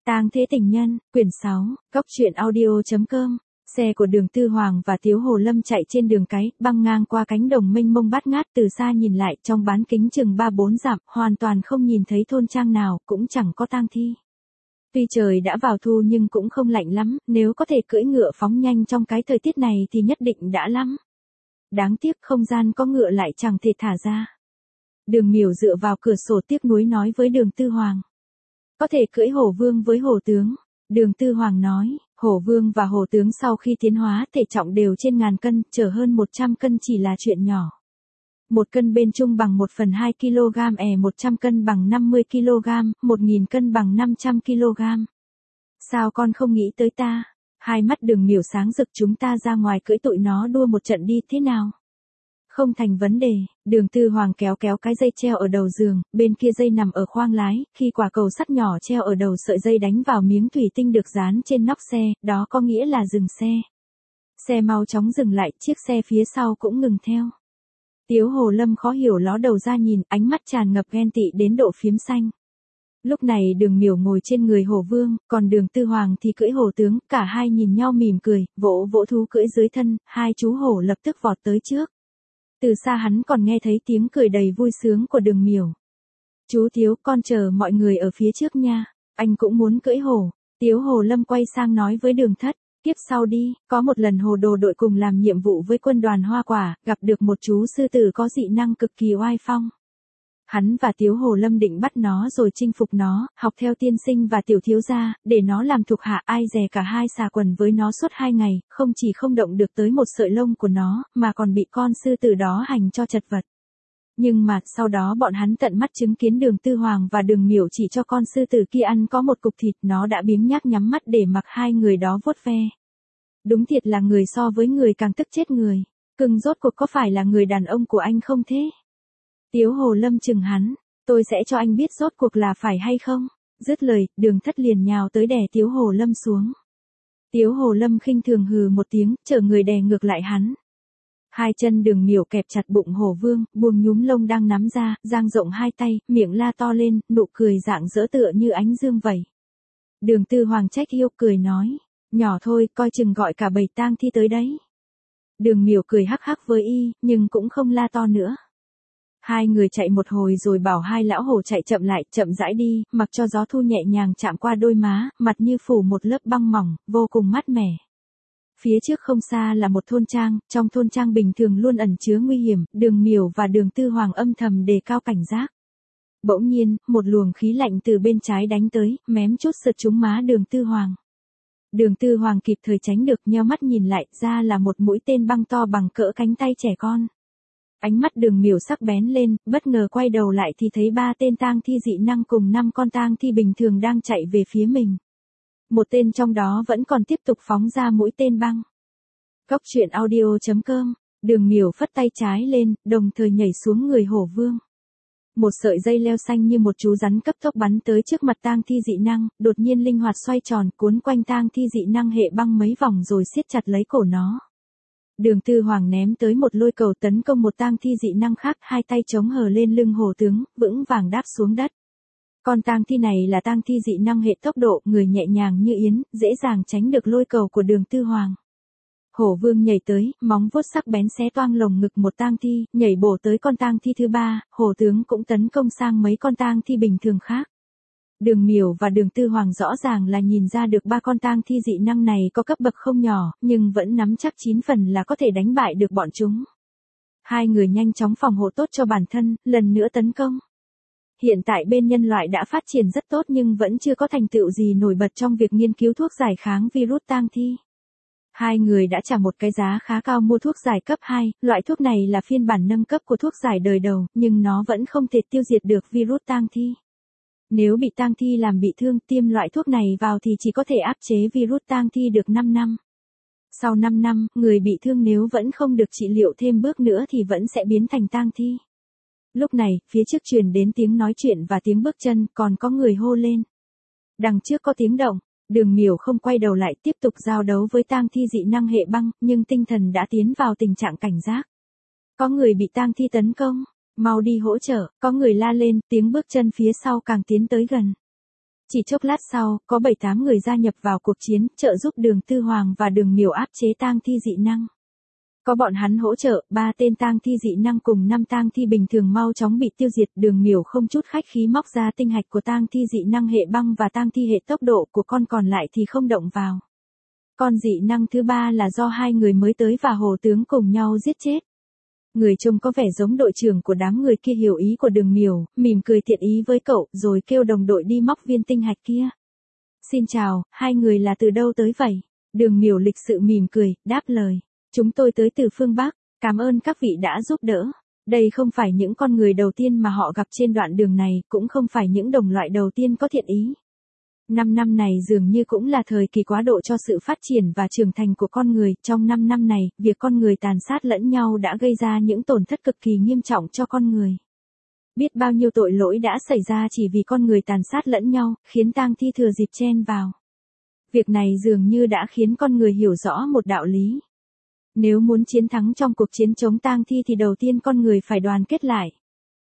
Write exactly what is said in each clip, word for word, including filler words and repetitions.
Tang Thế Tình Nhân, quyển sáu, Cóc truyện audio.com. Xe của Đường Tư Hoàng và Tiếu Hồ Lâm chạy trên đường cái, băng ngang qua cánh đồng mênh mông bát ngát, từ xa nhìn lại trong bán kính chừng ba bốn dặm, hoàn toàn không nhìn thấy thôn trang nào, cũng chẳng có tang thi. Tuy trời đã vào thu nhưng cũng không lạnh lắm, nếu có thể cưỡi ngựa phóng nhanh trong cái thời tiết này thì nhất định đã lắm. Đáng tiếc không gian có ngựa lại chẳng thể thả ra. Đường Miểu dựa vào cửa sổ tiếc nuối nói với Đường Tư Hoàng. Có thể cưỡi hổ vương với hổ tướng. Đường Tư Hoàng nói, hổ vương và hổ tướng sau khi tiến hóa thể trọng đều trên ngàn cân, chở hơn một trăm cân chỉ là chuyện nhỏ. Một cân bên trung bằng một phần hai ki lô gam, è một trăm cân bằng năm mươi ki lô gam, một nghìn cân bằng năm trăm ki lô gam. Sao con không nghĩ tới ta? Hai mắt Đường Miểu sáng rực, chúng ta ra ngoài cưỡi tụi nó đua một trận đi, thế nào? Không thành vấn đề. Đường Tư Hoàng kéo kéo cái dây treo ở đầu giường, bên kia dây nằm ở khoang lái, khi quả cầu sắt nhỏ treo ở đầu sợi dây đánh vào miếng thủy tinh được dán trên nóc xe, đó có nghĩa là dừng xe. Xe mau chóng dừng lại, chiếc xe phía sau cũng ngừng theo. Tiếu Hồ Lâm khó hiểu ló đầu ra nhìn, ánh mắt tràn ngập ghen tị đến độ phiếm xanh. Lúc này Đường Miểu ngồi trên người hổ vương, còn Đường Tư Hoàng thì cưỡi hổ tướng, cả hai nhìn nhau mỉm cười, vỗ vỗ thú cưỡi dưới thân, hai chú hổ lập tức vọt tới trước. Từ xa hắn còn nghe thấy tiếng cười đầy vui sướng của Đường Miểu. Chú Tiếu, con chờ mọi người ở phía trước nha, anh cũng muốn cưỡi hổ. Tiếu Hồ Lâm quay sang nói với Đường Thất, tiếp sau đi, có một lần hồ đồ đội cùng làm nhiệm vụ với quân đoàn Hoa Quả, gặp được một chú sư tử có dị năng cực kỳ oai phong. Hắn và Tiếu Hồ Lâm định bắt nó rồi chinh phục nó, học theo tiên sinh và tiểu thiếu gia, để nó làm thuộc hạ, ai dè cả hai xà quần với nó suốt hai ngày, không chỉ không động được tới một sợi lông của nó, mà còn bị con sư tử đó hành cho chật vật. Nhưng mà, sau đó bọn hắn tận mắt chứng kiến Đường Tư Hoàng và Đường Miểu chỉ cho con sư tử kia ăn có một cục thịt, nó đã biếng nhác nhắm mắt để mặc hai người đó vuốt ve. Đúng thiệt là người so với người càng tức chết người. Cưng rốt cuộc có phải là người đàn ông của anh không thế? Tiếu Hồ Lâm chừng hắn, tôi sẽ cho anh biết rốt cuộc là phải hay không. Dứt lời, Đường Thất liền nhào tới đè Tiếu Hồ Lâm xuống. Tiếu Hồ Lâm khinh thường hừ một tiếng, chở người đè ngược lại hắn. Hai chân Đường Miểu kẹp chặt bụng hổ vương, buông nhúm lông đang nắm ra, dang rộng hai tay, miệng la to lên, nụ cười rạng rỡ tựa như ánh dương vậy. Đường Tư Hoàng trách yêu cười nói, nhỏ thôi, coi chừng gọi cả bầy tang thi tới đấy. Đường Miểu cười hắc hắc với y, nhưng cũng không la to nữa. Hai người chạy một hồi rồi bảo hai lão hổ chạy chậm lại, chậm rãi đi, mặc cho gió thu nhẹ nhàng chạm qua đôi má, mặt như phủ một lớp băng mỏng, vô cùng mát mẻ. Phía trước không xa là một thôn trang, trong thôn trang bình thường luôn ẩn chứa nguy hiểm, Đường Miểu và Đường Tư Hoàng âm thầm đề cao cảnh giác. Bỗng nhiên, một luồng khí lạnh từ bên trái đánh tới, mém chút sượt trúng má Đường Tư Hoàng. Đường Tư Hoàng kịp thời tránh được, nheo mắt nhìn lại, ra là một mũi tên băng to bằng cỡ cánh tay trẻ con. Ánh mắt Đường Miểu sắc bén lên, bất ngờ quay đầu lại thì thấy ba tên tang thi dị năng cùng năm con tang thi bình thường đang chạy về phía mình. Một tên trong đó vẫn còn tiếp tục phóng ra mũi tên băng. Cóc truyện audio.com. Đường Miểu phất tay trái lên, đồng thời nhảy xuống người hổ vương. Một sợi dây leo xanh như một chú rắn cấp tốc bắn tới trước mặt tang thi dị năng, đột nhiên linh hoạt xoay tròn, cuốn quanh tang thi dị năng hệ băng mấy vòng rồi siết chặt lấy cổ nó. Đường Tư Hoàng ném tới một lôi cầu tấn công một tang thi dị năng khác, hai tay chống hờ lên lưng hổ tướng, vững vàng đáp xuống đất. Con tang thi này là tang thi dị năng hệ tốc độ, người nhẹ nhàng như yến, dễ dàng tránh được lôi cầu của Đường Tư Hoàng. Hổ vương nhảy tới, móng vuốt sắc bén xé toang lồng ngực một tang thi, nhảy bổ tới con tang thi thứ ba, hổ tướng cũng tấn công sang mấy con tang thi bình thường khác. Đường Miểu và Đường Tư Hoàng rõ ràng là nhìn ra được ba con tang thi dị năng này có cấp bậc không nhỏ, nhưng vẫn nắm chắc chín phần là có thể đánh bại được bọn chúng. Hai người nhanh chóng phòng hộ tốt cho bản thân, lần nữa tấn công. Hiện tại bên nhân loại đã phát triển rất tốt nhưng vẫn chưa có thành tựu gì nổi bật trong việc nghiên cứu thuốc giải kháng virus tang thi. Hai người đã trả một cái giá khá cao mua thuốc giải cấp hai, loại thuốc này là phiên bản nâng cấp của thuốc giải đời đầu, nhưng nó vẫn không thể tiêu diệt được virus tang thi. Nếu bị tang thi làm bị thương, tiêm loại thuốc này vào thì chỉ có thể áp chế virus tang thi được năm năm. Sau năm năm, người bị thương nếu vẫn không được trị liệu thêm bước nữa thì vẫn sẽ biến thành tang thi. Lúc này, phía trước truyền đến tiếng nói chuyện và tiếng bước chân, còn có người hô lên. Đằng trước có tiếng động, Đường Miểu không quay đầu lại, tiếp tục giao đấu với tang thi dị năng hệ băng, nhưng tinh thần đã tiến vào tình trạng cảnh giác. Có người bị tang thi tấn công. Mau đi hỗ trợ, có người la lên, tiếng bước chân phía sau càng tiến tới gần. Chỉ chốc lát sau, có bảy tám người gia nhập vào cuộc chiến, trợ giúp Đường Tư Hoàng và Đường Miểu áp chế tang thi dị năng. Có bọn hắn hỗ trợ, ba tên tang thi dị năng cùng năm tang thi bình thường mau chóng bị tiêu diệt. Đường Miểu không chút khách khí móc ra tinh hạch của tang thi dị năng hệ băng và tang thi hệ tốc độ của con còn lại thì không động vào. Con dị năng thứ ba là do hai người mới tới và Hồ tướng cùng nhau giết chết. Người trông có vẻ giống đội trưởng của đám người kia hiểu ý của Đường Miểu, mỉm cười thiện ý với cậu, rồi kêu đồng đội đi móc viên tinh hạch kia. Xin chào, hai người là từ đâu tới vậy? Đường Miểu lịch sự mỉm cười, đáp lời. Chúng tôi tới từ phương Bắc, cảm ơn các vị đã giúp đỡ. Đây không phải những con người đầu tiên mà họ gặp trên đoạn đường này, cũng không phải những đồng loại đầu tiên có thiện ý. Năm năm này dường như cũng là thời kỳ quá độ cho sự phát triển và trưởng thành của con người. Trong năm năm này, việc con người tàn sát lẫn nhau đã gây ra những tổn thất cực kỳ nghiêm trọng cho con người. Biết bao nhiêu tội lỗi đã xảy ra chỉ vì con người tàn sát lẫn nhau, khiến tang thi thừa dịp chen vào. Việc này dường như đã khiến con người hiểu rõ một đạo lý. Nếu muốn chiến thắng trong cuộc chiến chống tang thi thì đầu tiên con người phải đoàn kết lại.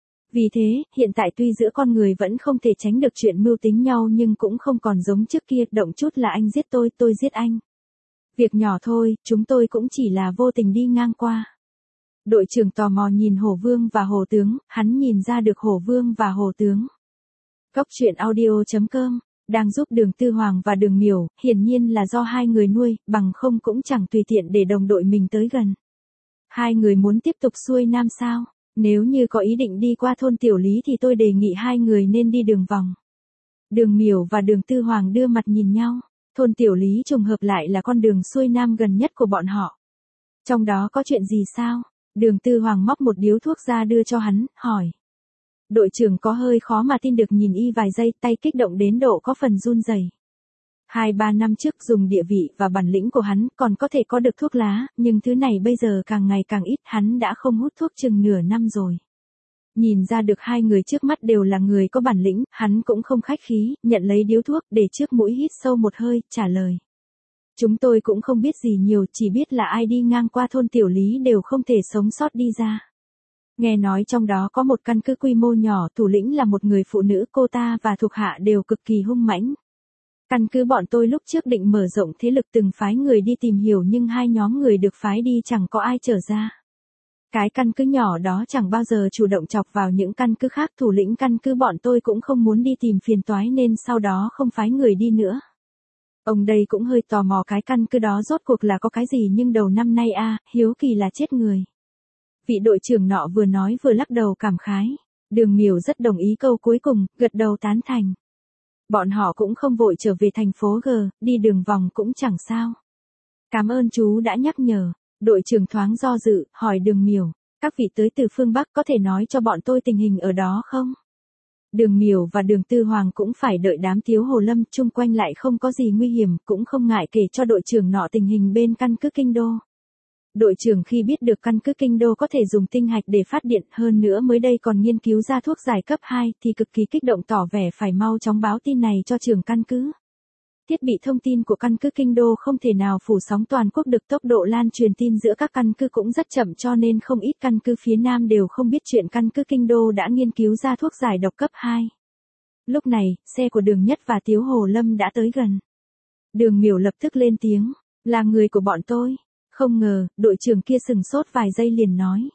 Vì thế, hiện tại tuy giữa con người vẫn không thể tránh được chuyện mưu tính nhau nhưng cũng không còn giống trước kia, động chút là anh giết tôi, tôi giết anh. Việc nhỏ thôi, chúng tôi cũng chỉ là vô tình đi ngang qua. Đội trưởng tò mò nhìn Hổ Vương và Hồ tướng, hắn nhìn ra được Hổ Vương và Hồ tướng. Cốc truyện audio chấm com đang giúp Đường Tư Hoàng và Đường Miểu, hiển nhiên là do hai người nuôi, bằng không cũng chẳng tùy tiện để đồng đội mình tới gần. Hai người muốn tiếp tục xuôi nam sao? Nếu như có ý định đi qua thôn Tiểu Lý thì tôi đề nghị hai người nên đi đường vòng. Đường Miểu và Đường Tư Hoàng đưa mặt nhìn nhau, thôn Tiểu Lý trùng hợp lại là con đường xuôi nam gần nhất của bọn họ. Trong đó có chuyện gì sao? Đường Tư Hoàng móc một điếu thuốc ra đưa cho hắn, hỏi. Đội trưởng có hơi khó mà tin được nhìn y vài giây, tay kích động đến độ có phần run rẩy. Hai ba năm trước dùng địa vị và bản lĩnh của hắn còn có thể có được thuốc lá, nhưng thứ này bây giờ càng ngày càng ít, hắn đã không hút thuốc chừng nửa năm rồi. Nhìn ra được hai người trước mắt đều là người có bản lĩnh, hắn cũng không khách khí, nhận lấy điếu thuốc để trước mũi hít sâu một hơi, trả lời. Chúng tôi cũng không biết gì nhiều, chỉ biết là ai đi ngang qua thôn Tiểu Lý đều không thể sống sót đi ra. Nghe nói trong đó có một căn cứ quy mô nhỏ, thủ lĩnh là một người phụ nữ, cô ta và thuộc hạ đều cực kỳ hung mãnh. Căn cứ bọn tôi lúc trước định mở rộng thế lực từng phái người đi tìm hiểu nhưng hai nhóm người được phái đi chẳng có ai trở ra. Cái căn cứ nhỏ đó chẳng bao giờ chủ động chọc vào những căn cứ khác, thủ lĩnh căn cứ bọn tôi cũng không muốn đi tìm phiền toái nên sau đó không phái người đi nữa. Ông đây cũng hơi tò mò cái căn cứ đó rốt cuộc là có cái gì nhưng đầu năm nay a à, hiếu kỳ là chết người. Vị đội trưởng nọ vừa nói vừa lắc đầu cảm khái. Đường Miểu rất đồng ý câu cuối cùng, gật đầu tán thành. Bọn họ cũng không vội trở về thành phố G, đi đường vòng cũng chẳng sao. Cảm ơn chú đã nhắc nhở. Đội trưởng thoáng do dự, hỏi Đường Miểu. Các vị tới từ phương Bắc có thể nói cho bọn tôi tình hình ở đó không? Đường Miểu và Đường Tư Hoàng cũng phải đợi đám Tiếu Hồ Lâm, chung quanh lại không có gì nguy hiểm, cũng không ngại kể cho đội trưởng nọ tình hình bên căn cứ Kinh Đô. Đội trưởng khi biết được căn cứ Kinh Đô có thể dùng tinh hạch để phát điện, hơn nữa mới đây còn nghiên cứu ra thuốc giải cấp hai, thì cực kỳ kích động tỏ vẻ phải mau chóng báo tin này cho trưởng căn cứ. Thiết bị thông tin của căn cứ Kinh Đô không thể nào phủ sóng toàn quốc được, tốc độ lan truyền tin giữa các căn cứ cũng rất chậm cho nên không ít căn cứ phía Nam đều không biết chuyện căn cứ Kinh Đô đã nghiên cứu ra thuốc giải độc cấp hai. Lúc này, xe của Đường Nhất và Tiếu Hồ Lâm đã tới gần. Đường Miểu lập tức lên tiếng, là người của bọn tôi. Không ngờ, đội trưởng kia sừng sốt vài giây liền nói.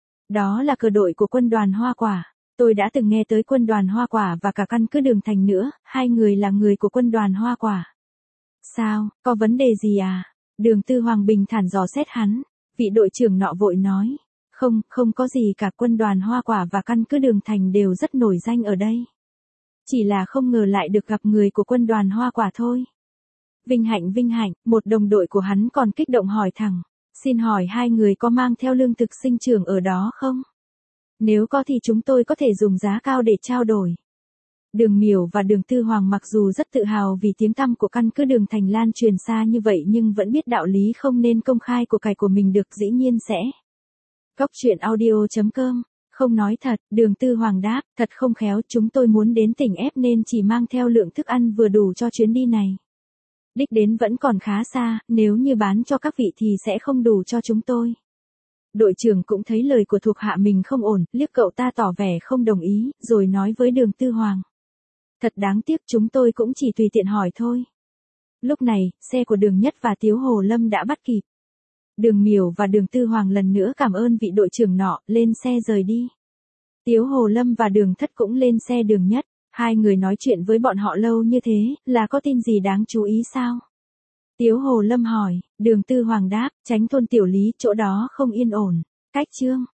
Đó là cờ đội của quân đoàn Hoa Quả. Tôi đã từng nghe tới quân đoàn Hoa Quả và cả căn cứ Đường Thành nữa, hai người là người của quân đoàn Hoa Quả. Sao, có vấn đề gì à? Đường Tư Hoàng bình thản dò xét hắn, vị đội trưởng nọ vội nói. Không, không có gì cả, quân đoàn Hoa Quả và căn cứ Đường Thành đều rất nổi danh ở đây. Chỉ là không ngờ lại được gặp người của quân đoàn Hoa Quả thôi. Vinh hạnh vinh hạnh, một đồng đội của hắn còn kích động hỏi thẳng. Xin hỏi hai người có mang theo lương thực sinh trưởng ở đó không? Nếu có thì chúng tôi có thể dùng giá cao để trao đổi. Đường Miểu và Đường Tư Hoàng mặc dù rất tự hào vì tiếng tăm của căn cứ Đường Thành lan truyền xa như vậy nhưng vẫn biết đạo lý không nên công khai của cải của mình được, dĩ nhiên sẽ. Cốc truyện audio chấm com Không nói thật, Đường Tư Hoàng đáp, thật không khéo, chúng tôi muốn đến tỉnh ép nên chỉ mang theo lượng thức ăn vừa đủ cho chuyến đi này. Đích đến vẫn còn khá xa, nếu như bán cho các vị thì sẽ không đủ cho chúng tôi. Đội trưởng cũng thấy lời của thuộc hạ mình không ổn, liếc cậu ta tỏ vẻ không đồng ý, rồi nói với Đường Tư Hoàng. Thật đáng tiếc chúng tôi cũng chỉ tùy tiện hỏi thôi. Lúc này, xe của Đường Nhất và Tiếu Hồ Lâm đã bắt kịp. Đường Miểu và Đường Tư Hoàng lần nữa cảm ơn vị đội trưởng nọ, lên xe rời đi. Tiếu Hồ Lâm và Đường Thất cũng lên xe Đường Nhất. Hai người nói chuyện với bọn họ lâu như thế, là có tin gì đáng chú ý sao? Tiếu Hồ Lâm hỏi, Đường Tư Hoàng đáp, tránh thôn Tiểu Lý, chỗ đó không yên ổn. Cách Trương